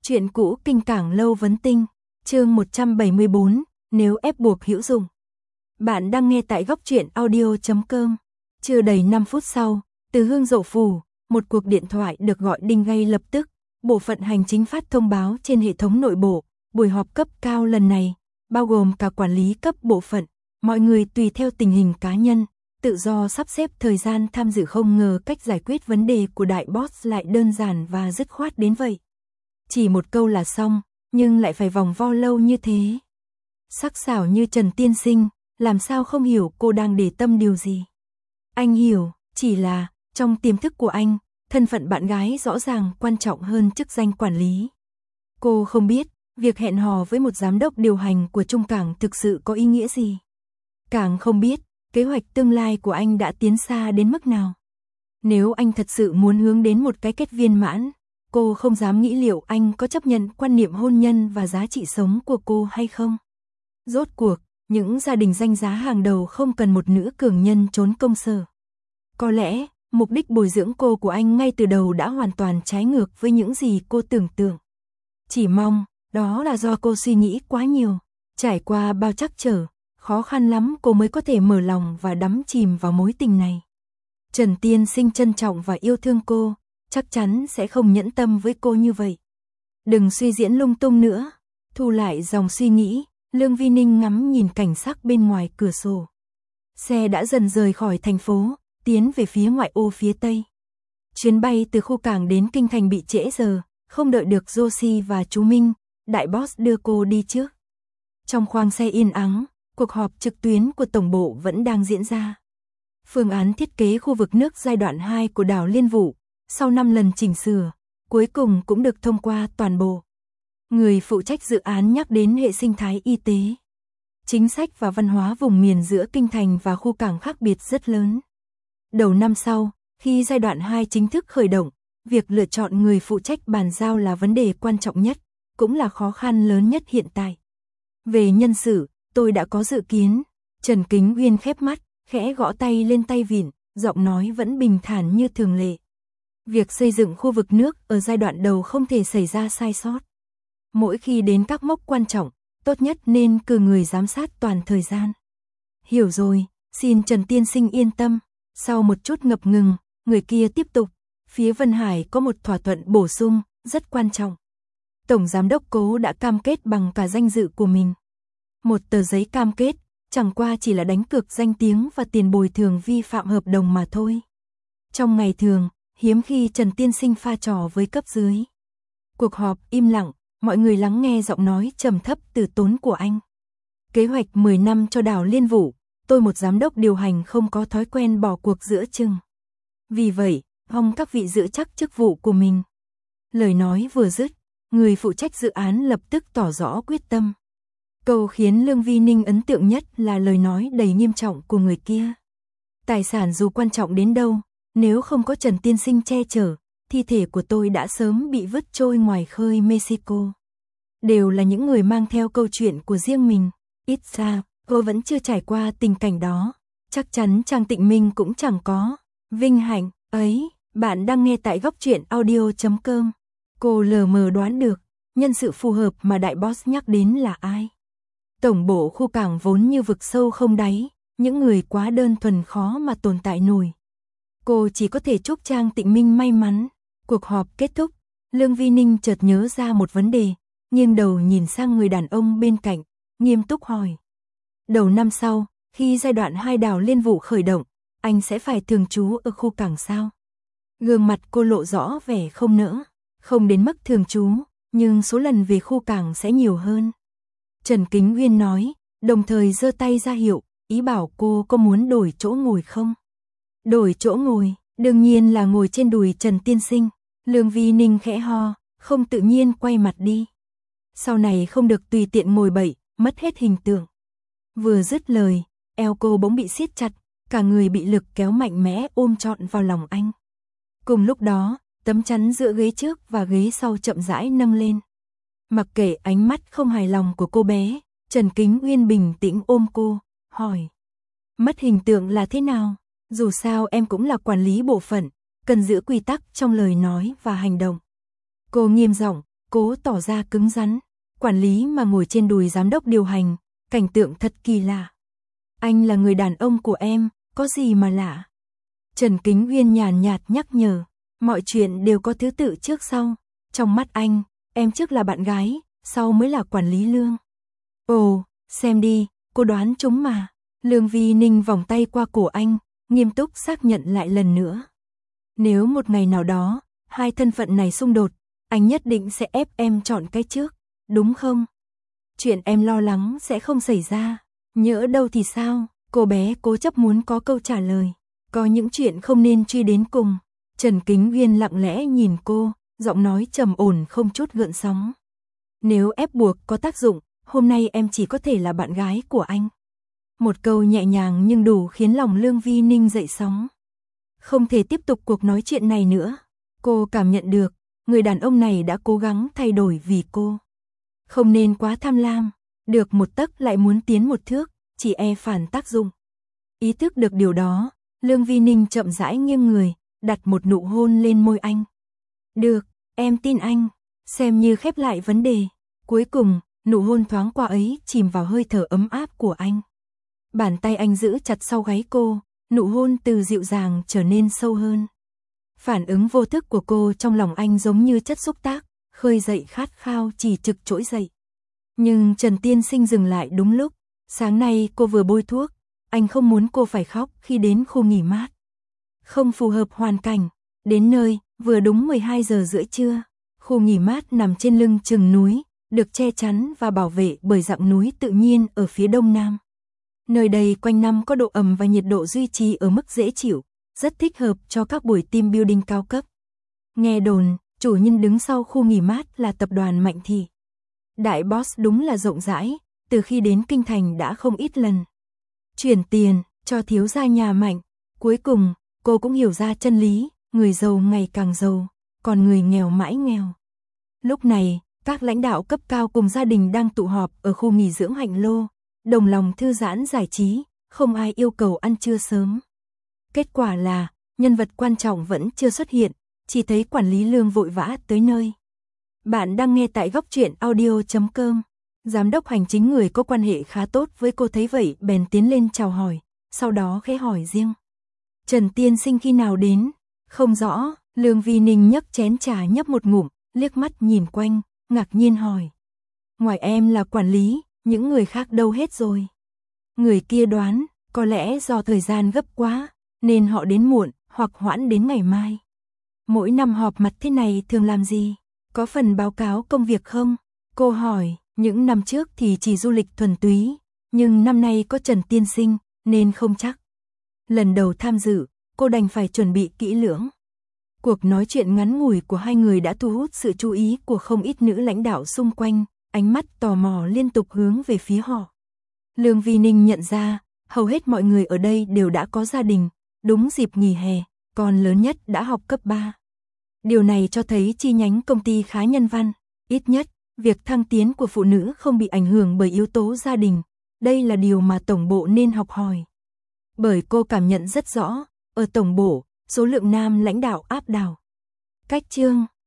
Chuyện cũ kinh cảng lâu vấn tinh, chương 174, nếu ép buộc hữu dụng. Bạn đang nghe tại góc truyện audio.com. Chưa đầy 5 phút sau, từ Hương Dậu Phủ, một cuộc điện thoại được gọi đinh ngay lập tức. Bộ phận hành chính phát thông báo trên hệ thống nội bộ, buổi họp cấp cao lần này, bao gồm cả quản lý cấp bộ phận, mọi người tùy theo tình hình cá nhân, tự do sắp xếp thời gian tham dự. Không ngờ cách giải quyết vấn đề của đại boss lại đơn giản và dứt khoát đến vậy. Chỉ một câu là xong, nhưng lại phải vòng vo lâu như thế. Sắc sảo như Trần Tiên Sinh, làm sao không hiểu cô đang để tâm điều gì. Anh hiểu, chỉ là, trong tiềm thức của anh, thân phận bạn gái rõ ràng quan trọng hơn chức danh quản lý. Cô không biết, việc hẹn hò với một giám đốc điều hành của Trung Cảng thực sự có ý nghĩa gì. Càng không biết, kế hoạch tương lai của anh đã tiến xa đến mức nào. Nếu anh thật sự muốn hướng đến một cái kết viên mãn, cô không dám nghĩ liệu anh có chấp nhận quan niệm hôn nhân và giá trị sống của cô hay không. Rốt cuộc, những gia đình danh giá hàng đầu không cần một nữ cường nhân trốn công sở. Có lẽ, mục đích bồi dưỡng cô của anh ngay từ đầu đã hoàn toàn trái ngược với những gì cô tưởng tượng. Chỉ mong, đó là do cô suy nghĩ quá nhiều, trải qua bao trắc trở, khó khăn lắm cô mới có thể mở lòng và đắm chìm vào mối tình này. Trần Tiên Sinh trân trọng và yêu thương cô, chắc chắn sẽ không nhẫn tâm với cô như vậy. Đừng suy diễn lung tung nữa. Thu lại dòng suy nghĩ, Lương Vi Ninh ngắm nhìn cảnh sắc bên ngoài cửa sổ. Xe đã dần rời khỏi thành phố, tiến về phía ngoại ô phía tây. Chuyến bay từ khu cảng đến kinh thành bị trễ giờ, không đợi được Josie và chú Minh, đại boss đưa cô đi trước. Trong khoang xe yên ắng, cuộc họp trực tuyến của tổng bộ vẫn đang diễn ra. Phương án thiết kế khu vực nước giai đoạn 2 của đảo Liên Vũ, sau 5 lần chỉnh sửa, cuối cùng cũng được thông qua toàn bộ. Người phụ trách dự án nhắc đến hệ sinh thái y tế, chính sách và văn hóa vùng miền giữa kinh thành và khu cảng khác biệt rất lớn. Đầu năm sau, khi giai đoạn 2 chính thức khởi động, việc lựa chọn người phụ trách bàn giao là vấn đề quan trọng nhất, cũng là khó khăn lớn nhất hiện tại. Về nhân sự, tôi đã có dự kiến. Trần Kính Uyên khép mắt, khẽ gõ tay lên tay vịn, giọng nói vẫn bình thản như thường lệ. Việc xây dựng khu vực nước ở giai đoạn đầu không thể xảy ra sai sót. Mỗi khi đến các mốc quan trọng, tốt nhất nên cử người giám sát toàn thời gian. Hiểu rồi, xin Trần Tiên Sinh yên tâm. Sau một chút ngập ngừng, người kia tiếp tục. Phía Vân Hải có một thỏa thuận bổ sung, rất quan trọng. Tổng giám đốc Cố đã cam kết bằng cả danh dự của mình. Một tờ giấy cam kết, chẳng qua chỉ là đánh cược danh tiếng và tiền bồi thường vi phạm hợp đồng mà thôi. Trong ngày thường, hiếm khi Trần Tiên Sinh pha trò với cấp dưới. Cuộc họp im lặng, mọi người lắng nghe giọng nói trầm thấp từ tốn của anh. Kế hoạch 10 năm cho đảo Liên Vũ, tôi một giám đốc điều hành không có thói quen bỏ cuộc giữa chừng. Vì vậy, mong các vị giữ chắc chức vụ của mình. Lời nói vừa dứt, người phụ trách dự án lập tức tỏ rõ quyết tâm. Câu khiến Lương Vi Ninh ấn tượng nhất là lời nói đầy nghiêm trọng của người kia. Tài sản dù quan trọng đến đâu, nếu không có Trần Tiên Sinh che chở, thi thể của tôi đã sớm bị vứt trôi ngoài khơi Mexico. Đều là những người mang theo câu chuyện của riêng mình. Ít ra, cô vẫn chưa trải qua tình cảnh đó. Chắc chắn Trang Tịnh Minh cũng chẳng có. Vinh hạnh ấy, bạn đang nghe tại góc truyện audio.com. Cô lờ mờ đoán được, nhân sự phù hợp mà đại boss nhắc đến là ai. Tổng bộ khu cảng vốn như vực sâu không đáy, những người quá đơn thuần khó mà tồn tại nổi. Cô chỉ có thể chúc Trang Tịnh Minh may mắn. Cuộc họp kết thúc, Lương Vi Ninh chợt nhớ ra một vấn đề, nghiêng đầu nhìn sang người đàn ông bên cạnh, nghiêm túc hỏi. Đầu năm sau, khi giai đoạn 2 đảo Liên Vũ khởi động, anh sẽ phải thường trú ở khu cảng sao? Gương mặt cô lộ rõ vẻ không nỡ, không đến mức thường trú, nhưng số lần về khu cảng sẽ nhiều hơn. Trần Kính Uyên nói, đồng thời giơ tay ra hiệu, ý bảo cô có muốn đổi chỗ ngồi không? Đổi chỗ ngồi, đương nhiên là ngồi trên đùi Trần Tiên Sinh. Lương Vi Ninh khẽ ho, không tự nhiên quay mặt đi. Sau này không được tùy tiện ngồi bậy, mất hết hình tượng. Vừa dứt lời, eo cô bỗng bị siết chặt, cả người bị lực kéo mạnh mẽ ôm trọn vào lòng anh. Cùng lúc đó, tấm chắn giữa ghế trước và ghế sau chậm rãi nâng lên. Mặc kệ ánh mắt không hài lòng của cô bé, Trần Kính Uyên bình tĩnh ôm cô, hỏi. Mất hình tượng là thế nào? Dù sao em cũng là quản lý bộ phận, cần giữ quy tắc trong lời nói và hành động. Cô nghiêm giọng, cố tỏ ra cứng rắn. Quản lý mà ngồi trên đùi giám đốc điều hành, cảnh tượng thật kỳ lạ. Anh là người đàn ông của em, có gì mà lạ? Trần Kính Uyên nhàn nhạt nhắc nhở, mọi chuyện đều có thứ tự trước sau. Trong mắt anh, em trước là bạn gái, sau mới là quản lý Lương. Ồ, xem đi, cô đoán chúng mà. Lương Vi Ninh vòng tay qua cổ anh, nghiêm túc xác nhận lại lần nữa. Nếu một ngày nào đó, hai thân phận này xung đột, anh nhất định sẽ ép em chọn cái trước, đúng không? Chuyện em lo lắng sẽ không xảy ra, nhỡ đâu thì sao? Cô bé cố chấp muốn có câu trả lời. Có những chuyện không nên truy đến cùng. Trần Kính Uyên lặng lẽ nhìn cô, giọng nói trầm ổn không chút gợn sóng. Nếu ép buộc có tác dụng, hôm nay em chỉ có thể là bạn gái của anh. Một câu nhẹ nhàng nhưng đủ khiến lòng Lương Vi Ninh dậy sóng. Không thể tiếp tục cuộc nói chuyện này nữa. Cô cảm nhận được, người đàn ông này đã cố gắng thay đổi vì cô. Không nên quá tham lam, được một tấc lại muốn tiến một thước, chỉ e phản tác dụng. Ý thức được điều đó, Lương Vi Ninh chậm rãi nghiêng người, đặt một nụ hôn lên môi anh. Được, em tin anh, xem như khép lại vấn đề. Cuối cùng, nụ hôn thoáng qua ấy chìm vào hơi thở ấm áp của anh. Bàn tay anh giữ chặt sau gáy cô, nụ hôn từ dịu dàng trở nên sâu hơn. Phản ứng vô thức của cô trong lòng anh giống như chất xúc tác, khơi dậy khát khao chỉ trực trỗi dậy. Nhưng Trần Tiên Sinh dừng lại đúng lúc, sáng nay cô vừa bôi thuốc, anh không muốn cô phải khóc khi đến khu nghỉ mát. Không phù hợp hoàn cảnh, đến nơi, vừa đúng 12 giờ rưỡi trưa, khu nghỉ mát nằm trên lưng chừng núi, được che chắn và bảo vệ bởi dặng núi tự nhiên ở phía đông nam. Nơi đây quanh năm có độ ẩm và nhiệt độ duy trì ở mức dễ chịu, rất thích hợp cho các buổi team building cao cấp. Nghe đồn, chủ nhân đứng sau khu nghỉ mát là tập đoàn Mạnh Thị. Đại boss đúng là rộng rãi, từ khi đến Kinh Thành đã không ít lần chuyển tiền cho thiếu gia nhà Mạnh. Cuối cùng, cô cũng hiểu ra chân lý, người giàu ngày càng giàu, còn người nghèo mãi nghèo. Lúc này, các lãnh đạo cấp cao cùng gia đình đang tụ họp ở khu nghỉ dưỡng Hạnh Lô, đồng lòng thư giãn giải trí, không ai yêu cầu ăn trưa sớm. Kết quả là, nhân vật quan trọng vẫn chưa xuất hiện, chỉ thấy quản lý Lương vội vã tới nơi. Bạn đang nghe tại góc truyện audio.com. Giám đốc hành chính người có quan hệ khá tốt với cô thấy vậy bèn tiến lên chào hỏi, sau đó khẽ hỏi riêng. Trần Tiên Sinh khi nào đến? Không rõ, Lương Vi Ninh nhấc chén trà nhấp một ngụm, liếc mắt nhìn quanh, ngạc nhiên hỏi. Ngoài em là quản lý, những người khác đâu hết rồi? Người kia đoán, có lẽ do thời gian gấp quá, nên họ đến muộn, hoặc hoãn đến ngày mai. Mỗi năm họp mặt thế này thường làm gì? Có phần báo cáo công việc không? Cô hỏi, những năm trước thì chỉ du lịch thuần túy, nhưng năm nay có Trần Tiên Sinh, nên không chắc. Lần đầu tham dự, cô đành phải chuẩn bị kỹ lưỡng. Cuộc nói chuyện ngắn ngủi của hai người đã thu hút sự chú ý của không ít nữ lãnh đạo xung quanh, ánh mắt tò mò liên tục hướng về phía họ. Lương Vi Ninh nhận ra, hầu hết mọi người ở đây đều đã có gia đình, đúng dịp nghỉ hè, con lớn nhất đã học cấp 3. Điều này cho thấy chi nhánh công ty khá nhân văn, ít nhất, việc thăng tiến của phụ nữ không bị ảnh hưởng bởi yếu tố gia đình, đây là điều mà tổng bộ nên học hỏi. Bởi cô cảm nhận rất rõ, ở tổng bộ, số lượng nam lãnh đạo áp đảo. Cách chương